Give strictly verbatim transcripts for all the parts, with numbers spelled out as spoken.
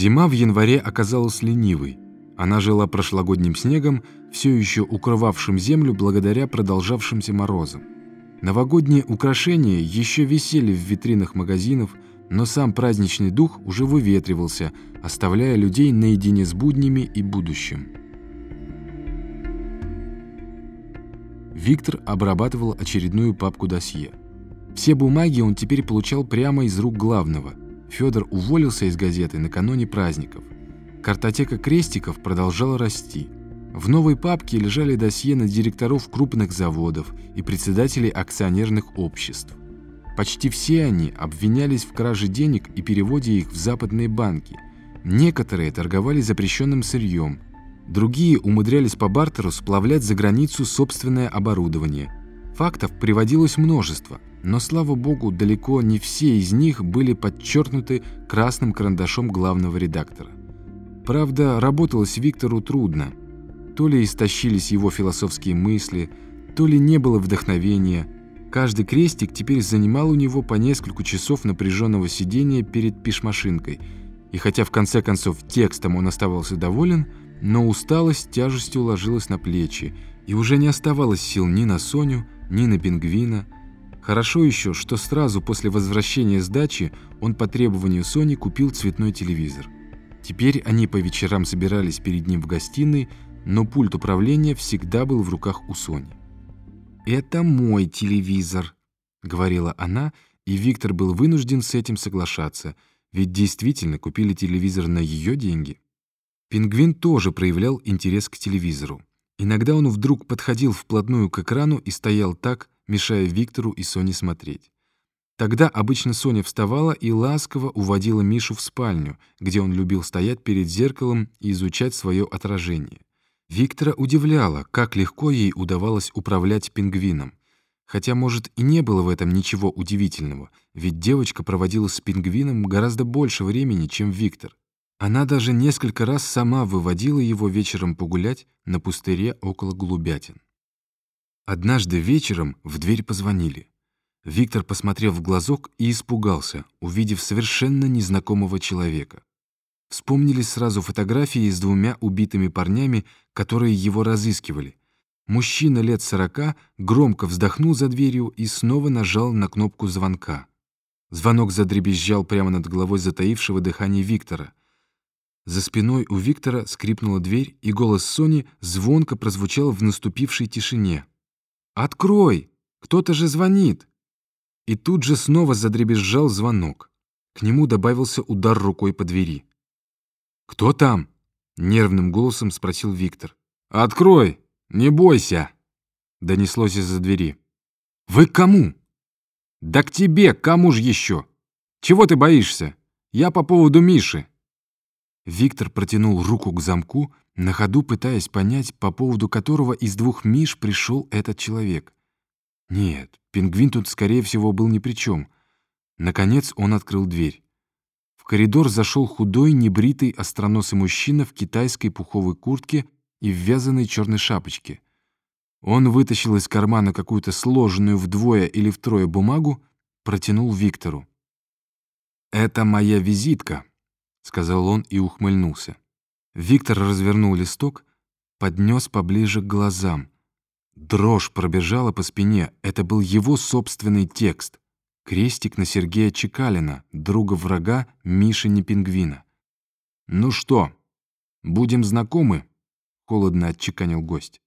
Зима в январе оказалась ленивой. Она жила прошлогодним снегом, все еще укрывавшим землю благодаря продолжавшимся морозам. Новогодние украшения еще висели в витринах магазинов, но сам праздничный дух уже выветривался, оставляя людей наедине с буднями и будущим. Виктор обрабатывал очередную папку досье. Все бумаги он теперь получал прямо из рук главного. Федор уволился из газеты накануне праздников. Картотека крестиков продолжала расти. В новой папке лежали досье на директоров крупных заводов и председателей акционерных обществ. Почти все они обвинялись в краже денег и переводе их в западные банки. Некоторые торговали запрещенным сырьем, другие умудрялись по бартеру сплавлять за границу собственное оборудование. Фактов приводилось множество, но, слава богу, далеко не все из них были подчеркнуты красным карандашом главного редактора. Правда, работалось Виктору трудно. То ли истощились его философские мысли, то ли не было вдохновения. Каждый крестик теперь занимал у него по несколько часов напряженного сидения перед пишмашинкой. И хотя в конце концов текстом он оставался доволен, но усталость тяжестью ложилась на плечи, и уже не оставалось сил ни на Соню, ни на Пингвина. Хорошо еще, что сразу после возвращения с дачи он по требованию Сони купил цветной телевизор. Теперь они по вечерам собирались перед ним в гостиной, но пульт управления всегда был в руках у Сони. «Это мой телевизор», — говорила она, и Виктор был вынужден с этим соглашаться, ведь действительно купили телевизор на ее деньги. Пингвин тоже проявлял интерес к телевизору. Иногда он вдруг подходил вплотную к экрану и стоял так, мешая Виктору и Соне смотреть. Тогда обычно Соня вставала и ласково уводила Мишу в спальню, где он любил стоять перед зеркалом и изучать свое отражение. Виктора удивляло, как легко ей удавалось управлять Пингвином. Хотя, может, и не было в этом ничего удивительного, ведь девочка проводила с Пингвином гораздо больше времени, чем Виктор. Она даже несколько раз сама выводила его вечером погулять на пустыре около голубятин. Однажды вечером в дверь позвонили. Виктор посмотрел в глазок и испугался, увидев совершенно незнакомого человека. Вспомнились сразу фотографии с двумя убитыми парнями, которые его разыскивали. Мужчина лет сорока громко вздохнул за дверью и снова нажал на кнопку звонка. Звонок задребезжал прямо над головой затаившего дыхание Виктора. За спиной у Виктора скрипнула дверь, и голос Сони звонко прозвучал в наступившей тишине. «Открой! Кто-то же звонит!» И тут же снова задребезжал звонок. К нему добавился удар рукой по двери. «Кто там?» — нервным голосом спросил Виктор. «Открой! Не бойся!» — донеслось из-за двери. «Вы к кому?» «Да к тебе! Кому ж еще? Чего ты боишься? Я по поводу Миши!» Виктор протянул руку к замку, на ходу пытаясь понять, по поводу которого из двух Миш пришел этот человек. Нет, Пингвин тут, скорее всего, был ни при чем. Наконец он открыл дверь. В коридор зашел худой, небритый, остроносый мужчина в китайской пуховой куртке и в вязаной черной шапочке. Он вытащил из кармана какую-то сложенную вдвое или втрое бумагу, протянул Виктору. «Это моя визитка», — сказал он и ухмыльнулся. Виктор развернул листок, поднес поближе к глазам. Дрожь пробежала по спине. Это был его собственный текст. Крестик на Сергея Чекалина, друга-врага Миши Пингвина. «Ну что, будем знакомы?» — холодно отчеканил гость.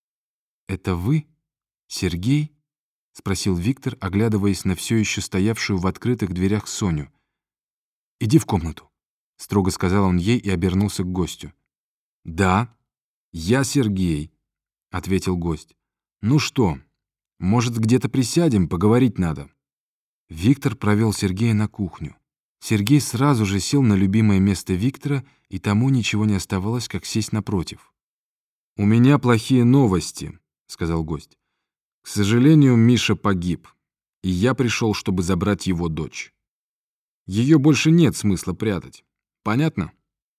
«Это вы, Сергей?» — спросил Виктор, оглядываясь на все еще стоявшую в открытых дверях Соню. «Иди в комнату», — строго сказал он ей и обернулся к гостю. «Да, я Сергей», — ответил гость. «Ну что, может, где-то присядем, поговорить надо?» Виктор провел Сергея на кухню. Сергей сразу же сел на любимое место Виктора, и тому ничего не оставалось, как сесть напротив. «У меня плохие новости», — сказал гость. «К сожалению, Миша погиб, и я пришел, чтобы забрать его дочь. Ее больше нет смысла прятать. Понятно?»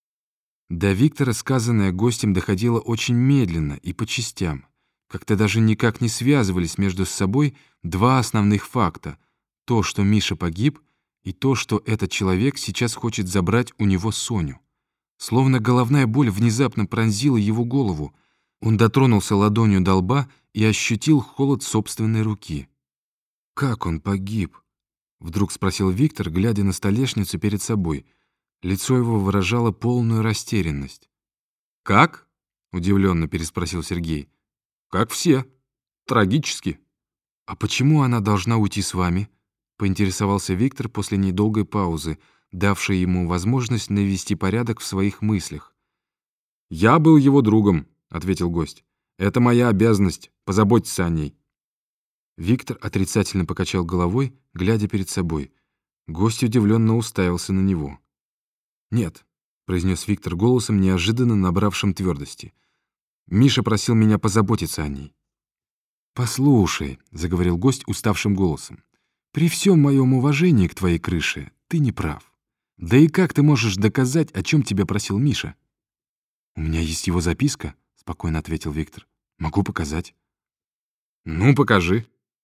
До Виктора сказанное гостем доходило очень медленно и по частям. Как-то даже никак не связывались между собой два основных факта: то, что Миша погиб, и то, что этот человек сейчас хочет забрать у него Соню. Словно головная боль внезапно пронзила его голову. Он дотронулся ладонью до лба и ощутил холод собственной руки. «Как он погиб?» — вдруг спросил Виктор, глядя на столешницу перед собой. Лицо его выражало полную растерянность. «Как?» — удивленно переспросил Сергей. «Как все. Трагически». «А почему она должна уйти с вами?» — поинтересовался Виктор после недолгой паузы, давшей ему возможность навести порядок в своих мыслях. «Я был его другом», — ответил гость. «Это моя обязанность — позаботиться о ней». Виктор отрицательно покачал головой, глядя перед собой. Гость удивленно уставился на него. «Нет», — произнес Виктор голосом, неожиданно набравшим твердости. «Миша просил меня позаботиться о ней». «Послушай», — заговорил гость уставшим голосом, «при всем моем уважении к твоей крыше ты не прав. Да и как ты можешь доказать, о чем тебя просил Миша?» «У меня есть его записка», — спокойно ответил Виктор. «Могу показать». «Ну, покажи».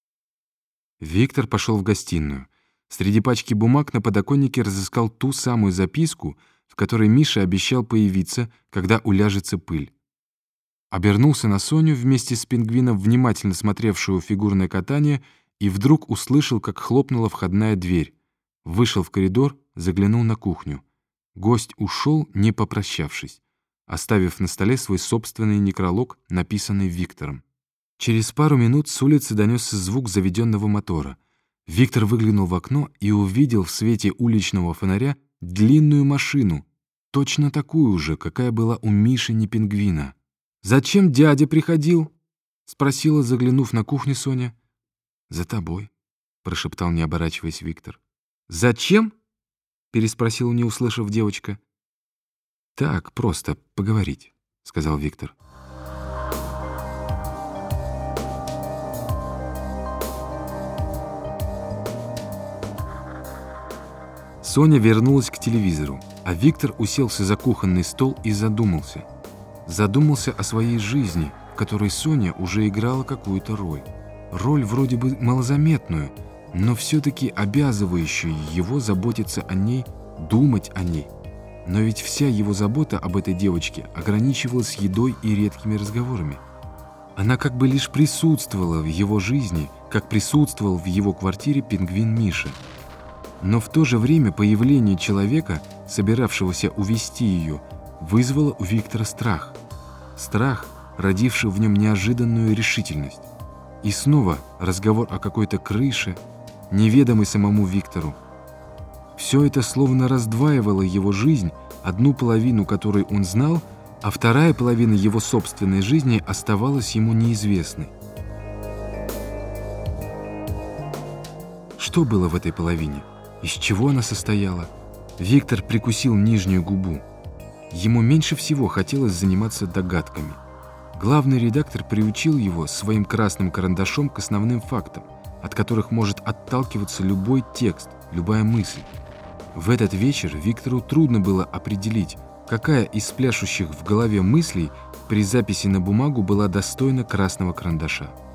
Виктор пошел в гостиную. Среди пачки бумаг на подоконнике разыскал ту самую записку, в которой Миша обещал появиться, когда уляжется пыль. Обернулся на Соню вместе с пингвином, внимательно смотревшую фигурное катание, и вдруг услышал, как хлопнула входная дверь. Вышел в коридор, заглянул на кухню. Гость ушел, не попрощавшись, оставив на столе свой собственный некролог, написанный Виктором. Через пару минут с улицы донесся звук заведенного мотора. Виктор выглянул в окно и увидел в свете уличного фонаря длинную машину, точно такую же, какая была у Миши пингвина. «Зачем дядя приходил?» — спросила, заглянув на кухню, Соня. «За тобой», — прошептал, не оборачиваясь, Виктор. «Зачем?» — переспросила, не услышав, девочка. «Так, просто поговорить», — сказал Виктор. Соня вернулась к телевизору, а Виктор уселся за кухонный стол и задумался. Задумался о своей жизни, в которой Соня уже играла какую-то роль. Роль вроде бы малозаметную, но все-таки обязывающую его заботиться о ней, думать о ней. Но ведь вся его забота об этой девочке ограничивалась едой и редкими разговорами. Она как бы лишь присутствовала в его жизни, как присутствовал в его квартире пингвин Миша. Но в то же время появление человека, собиравшегося увести ее, вызвало у Виктора страх. Страх, родивший в нем неожиданную решительность. И снова разговор о какой-то крыше, неведомой самому Виктору. Все это словно раздваивало его жизнь, одну половину которой он знал, а вторая половина его собственной жизни оставалась ему неизвестной. Что было в этой половине? Из чего она состояла? Виктор прикусил нижнюю губу. Ему меньше всего хотелось заниматься догадками. Главный редактор приучил его своим красным карандашом к основным фактам, от которых может отталкиваться любой текст, любая мысль. В этот вечер Виктору трудно было определить, какая из пляшущих в голове мыслей при записи на бумагу была достойна красного карандаша.